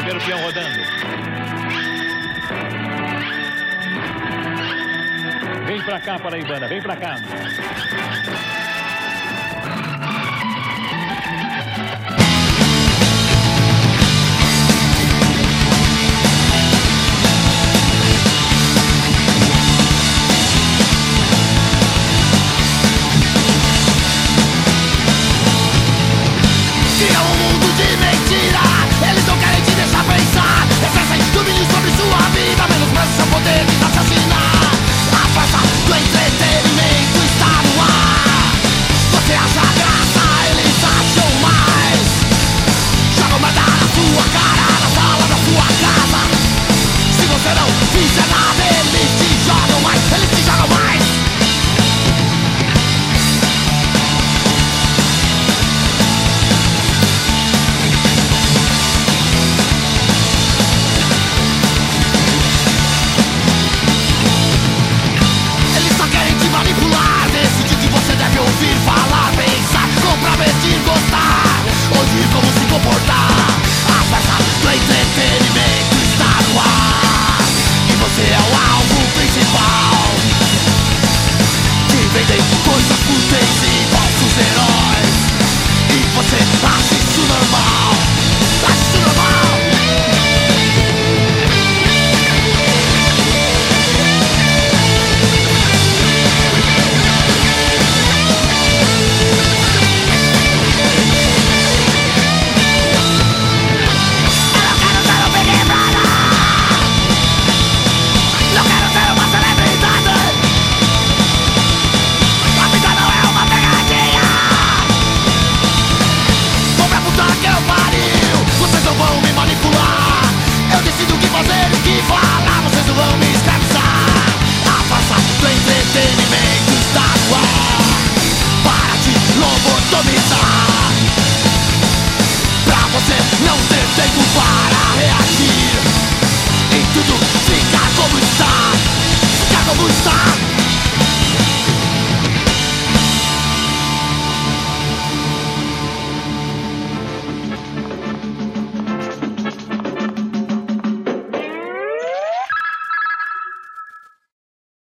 Primeiro peão rodando. Vem pra cá, Paraibana, vem pra cá. Cria um mundo de mentira, eles não querem te deixar pensar. Exercem domínio sobre sua vida, menospreza seu poder de assassinar. A farsa do entretenimento está no ar. Você acha graça, eles acham mais. Jogam merda na sua cara, na sala da sua casa. Se você não fizer nada, eles te jogam mais, eles te jogam mais. Manipular, decidir que você deve ouvir, falar, pensar, comprometer, gostar, ouvir como se comportar. A farsa do entretenimento está no ar e você é o alvo principal. Te vendem coisas fúteis e falsos heróis e você acha isso normal. Acha isso normal. Vocês não vão me manipular. Eu decido o que fazer e o que falar. Vocês não vão me escravizar. A farsa do entretenimento está no ar para te lobotomizar, pra você não ter tempo para reagir.